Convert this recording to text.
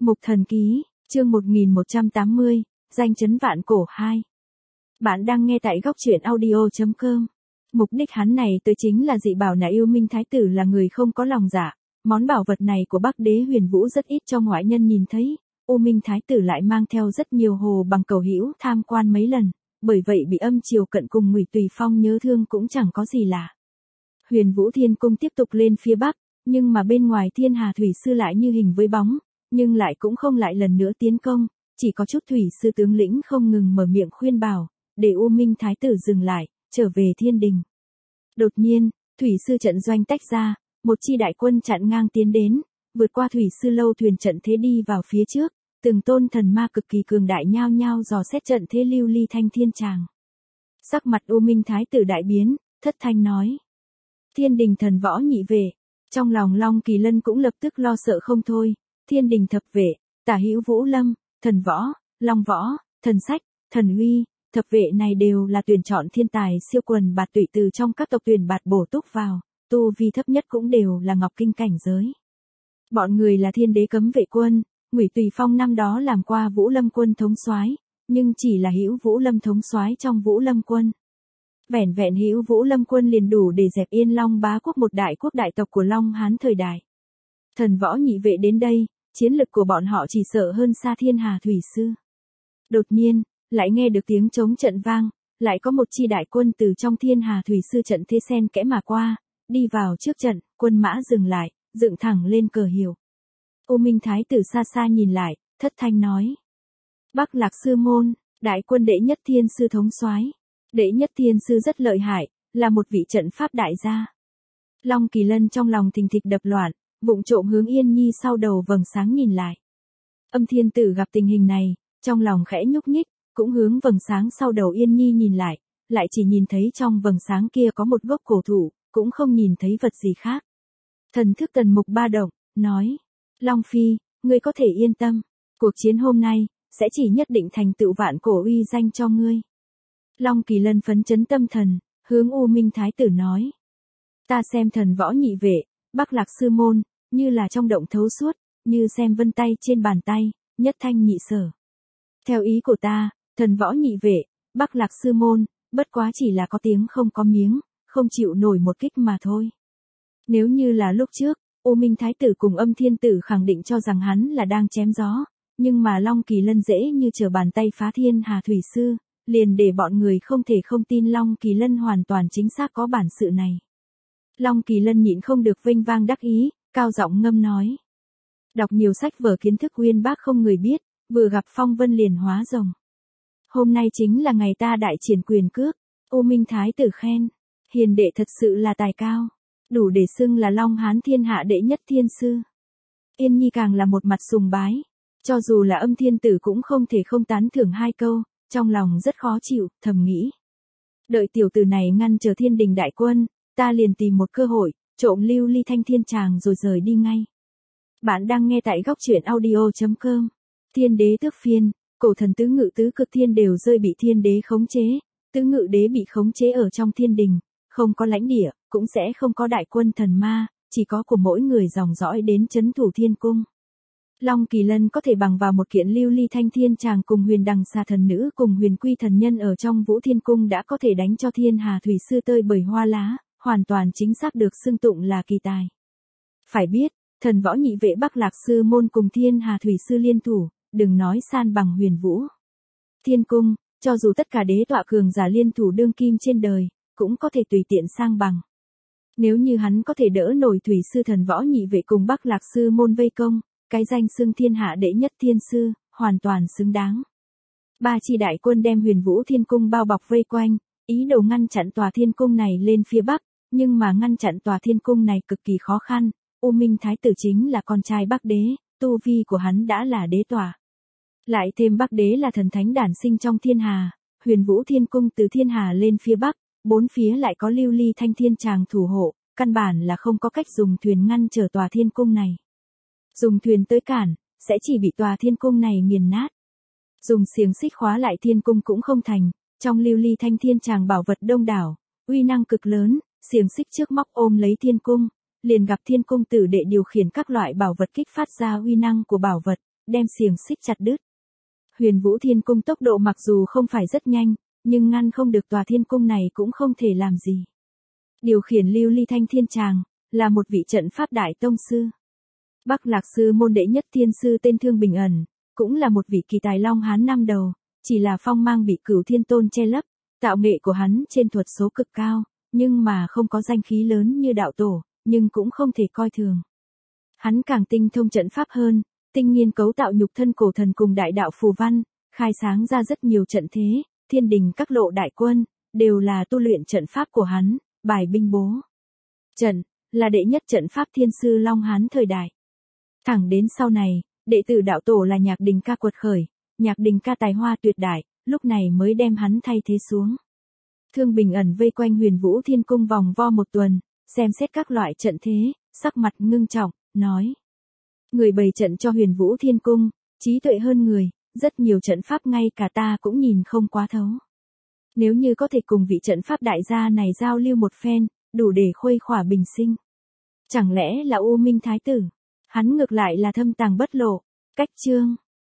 Mục Thần Ký, chương 1180, danh chấn vạn cổ 2. Bạn đang nghe tại góc truyện audio.com. Mục đích hắn này tới chính là dị bảo là yêu Minh Thái Tử là người không có lòng dạ. Món bảo vật này của Bắc Đế Huyền Vũ rất ít cho ngoại nhân nhìn thấy. U Minh Thái Tử lại mang theo rất nhiều hồ bằng cầu hữu tham quan mấy lần, bởi vậy bị âm triều cận cùng Ngụy Tùy Phong nhớ thương cũng chẳng có gì lạ. Huyền Vũ Thiên Cung tiếp tục lên phía bắc, nhưng mà bên ngoài Thiên Hà Thủy Sư lại như hình với bóng, nhưng lại cũng không lại lần nữa tiến công, chỉ có chút thủy sư tướng lĩnh không ngừng mở miệng khuyên bảo, để U Minh Thái Tử dừng lại, trở về thiên đình. Đột nhiên, thủy sư trận doanh tách ra, một chi đại quân chặn ngang tiến đến, vượt qua thủy sư lâu thuyền trận thế đi vào phía trước, từng tôn thần ma cực kỳ cường đại nhao nhao dò xét trận thế lưu ly thanh thiên tràng. Sắc mặt U Minh Thái Tử đại biến, thất thanh nói: Thiên đình thần võ nhị vệ. Trong lòng Long Kỳ Lân cũng lập tức lo sợ không thôi. Thiên đình thập vệ, Tả Hữu Vũ Lâm, thần võ, Long Võ, thần sách, thần uy, thập vệ này đều là tuyển chọn thiên tài siêu quần bạt tụy từ trong các tộc tuyển bạt bổ túc vào, tu vi thấp nhất cũng đều là ngọc kinh cảnh giới. Bọn người là Thiên Đế Cấm Vệ Quân, Ngụy Tùy Phong năm đó làm qua Vũ Lâm Quân thống soái, nhưng chỉ là Hữu Vũ Lâm thống soái trong Vũ Lâm Quân. Vẻn vẹn Hữu Vũ Lâm Quân liền đủ để dẹp Yên Long bá quốc một đại quốc đại tộc của Long Hán thời đại. Thần võ nhị vệ đến đây, chiến lực của bọn họ chỉ sợ hơn xa Thiên Hà Thủy Sư. Đột nhiên, lại nghe được tiếng trống trận vang, lại có một chi đại quân từ trong Thiên Hà Thủy Sư trận thế sen kẽ mà qua, đi vào trước trận, quân mã dừng lại, dựng thẳng lên cờ hiệu. U Minh Thái Tử xa xa nhìn lại, thất thanh nói: Bắc Lạc Sư Môn, đại quân đệ nhất thiên sư thống soái. Đệ nhất thiên sư rất lợi hại, là một vị trận pháp đại gia. Long Kỳ Lân trong lòng thình thịch đập loạn, vụng trộm hướng Yên Nhi sau đầu vầng sáng nhìn lại. Âm Thiên Tử gặp tình hình này, trong lòng khẽ nhúc nhích, cũng hướng vầng sáng sau đầu Yên Nhi nhìn lại chỉ nhìn thấy trong vầng sáng kia có một gốc cổ thụ, cũng không nhìn thấy vật gì khác. Thần thức Tần Mục ba động, nói: Long Phi, ngươi có thể yên tâm, cuộc chiến hôm nay, sẽ chỉ nhất định thành tựu vạn cổ uy danh cho ngươi. Long Kỳ Lân phấn chấn tâm thần, hướng U Minh Thái Tử nói: Ta xem thần võ nhị vệ, Bắc Lạc Sư Môn, như là trong động thấu suốt, như xem vân tay trên bàn tay, nhất thanh nhị sở. Theo ý của ta, thần võ nhị vệ, Bắc Lạc Sư Môn, bất quá chỉ là có tiếng không có miếng, không chịu nổi một kích mà thôi. Nếu như là lúc trước, U Minh Thái Tử cùng Âm Thiên Tử khẳng định cho rằng hắn là đang chém gió, nhưng mà Long Kỳ Lân dễ như trở bàn tay phá Thiên Hà Thủy Sư, liền để bọn người không thể không tin Long Kỳ Lân hoàn toàn chính xác có bản sự này. Long Kỳ Lân nhịn không được vênh vang đắc ý, cao giọng ngâm nói: Đọc nhiều sách vở kiến thức uyên bác không người biết, vừa gặp phong vân liền hóa rồng. Hôm nay chính là ngày ta đại triển quyền cước. U Minh Thái Tử khen: Hiền đệ thật sự là tài cao, đủ để xưng là Long Hán thiên hạ đệ nhất thiên sư. Yên Nhi càng là một mặt sùng bái, cho dù là Âm Thiên Tử cũng không thể không tán thưởng hai câu, trong lòng rất khó chịu, thầm nghĩ: Đợi tiểu tử này ngăn trở thiên đình đại quân, ta liền tìm một cơ hội, trộm lưu ly thanh thiên tràng rồi rời đi ngay. Bạn đang nghe tại góc truyện audio.com. Thiên đế tước phiên, cổ thần tứ ngự tứ cực thiên đều rơi bị thiên đế khống chế, tứ ngự đế bị khống chế ở trong thiên đình, không có lãnh địa, cũng sẽ không có đại quân thần ma, chỉ có của mỗi người dòng dõi đến trấn thủ thiên cung. Long Kỳ Lân có thể bằng vào một kiện lưu ly thanh thiên tràng cùng huyền đằng xà thần nữ cùng huyền quy thần nhân ở trong Vũ Thiên Cung đã có thể đánh cho Thiên Hà Thủy Sư tơi bời hoa lá, hoàn toàn chính xác được xưng tụng là kỳ tài. Phải biết, thần võ nhị vệ Bắc Lạc Sư Môn cùng Thiên Hà Thủy Sư liên thủ, đừng nói san bằng Huyền Vũ Thiên Cung, cho dù tất cả đế tọa cường giả liên thủ đương kim trên đời, cũng có thể tùy tiện sang bằng. Nếu như hắn có thể đỡ nổi Thủy Sư thần võ nhị vệ cùng Bắc Lạc Sư Môn vây công, cái danh xưng thiên hạ đệ nhất thiên sư, hoàn toàn xứng đáng. Ba chi đại quân đem Huyền Vũ Thiên Cung bao bọc vây quanh, ý đồ ngăn chặn tòa thiên cung này lên phía bắc, nhưng mà ngăn chặn tòa thiên cung này cực kỳ khó khăn. U Minh Thái Tử chính là con trai Bắc Đế, tu vi của hắn đã là đế tòa. Lại thêm Bắc Đế là thần thánh đản sinh trong thiên hà, Huyền Vũ Thiên Cung từ thiên hà lên phía bắc, bốn phía lại có lưu ly thanh thiên tràng thủ hộ, căn bản là không có cách dùng thuyền ngăn trở tòa thiên cung này. Dùng thuyền tới cản, sẽ chỉ bị tòa thiên cung này nghiền nát. Dùng xiềng xích khóa lại thiên cung cũng không thành, trong lưu ly thanh thiên tràng bảo vật đông đảo, uy năng cực lớn, xiềng xích trước móc ôm lấy thiên cung, liền gặp thiên cung tử đệ điều khiển các loại bảo vật kích phát ra uy năng của bảo vật, đem xiềng xích chặt đứt. Huyền Vũ Thiên Cung tốc độ mặc dù không phải rất nhanh, nhưng ngăn không được tòa thiên cung này cũng không thể làm gì. Điều khiển Lưu Ly Thanh Thiên Tràng, là một vị trận pháp đại tông sư. Bắc Lạc sư môn đệ nhất thiên sư tên Thương Bình Ẩn, cũng là một vị kỳ tài Long Hán năm đầu, chỉ là phong mang bị Cửu Thiên Tôn che lấp, tạo nghệ của hắn trên thuật số cực cao, nhưng mà không có danh khí lớn như đạo tổ, nhưng cũng không thể coi thường. Hắn càng tinh thông trận pháp hơn, tinh nghiên cấu tạo nhục thân cổ thần cùng đại đạo phù văn, khai sáng ra rất nhiều trận thế, thiên đình các lộ đại quân, đều là tu luyện trận pháp của hắn, bài binh bố trận, là đệ nhất trận pháp thiên sư Long Hán thời đại. Thẳng đến sau này, đệ tử đạo tổ là Nhạc Đình Ca quật khởi, Nhạc Đình Ca tài hoa tuyệt đại, lúc này mới đem hắn thay thế xuống. Thương Bình Ẩn vây quanh Huyền Vũ Thiên Cung vòng vo một tuần, xem xét các loại trận thế, sắc mặt ngưng trọng, nói. Người bày trận cho Huyền Vũ Thiên Cung, trí tuệ hơn người, rất nhiều trận pháp ngay cả ta cũng nhìn không quá thấu. Nếu như có thể cùng vị trận pháp đại gia này giao lưu một phen, đủ để khuây khỏa bình sinh. Chẳng lẽ là U Minh Thái Tử? Hắn ngược lại là thâm tàng bất lộ. Cách chương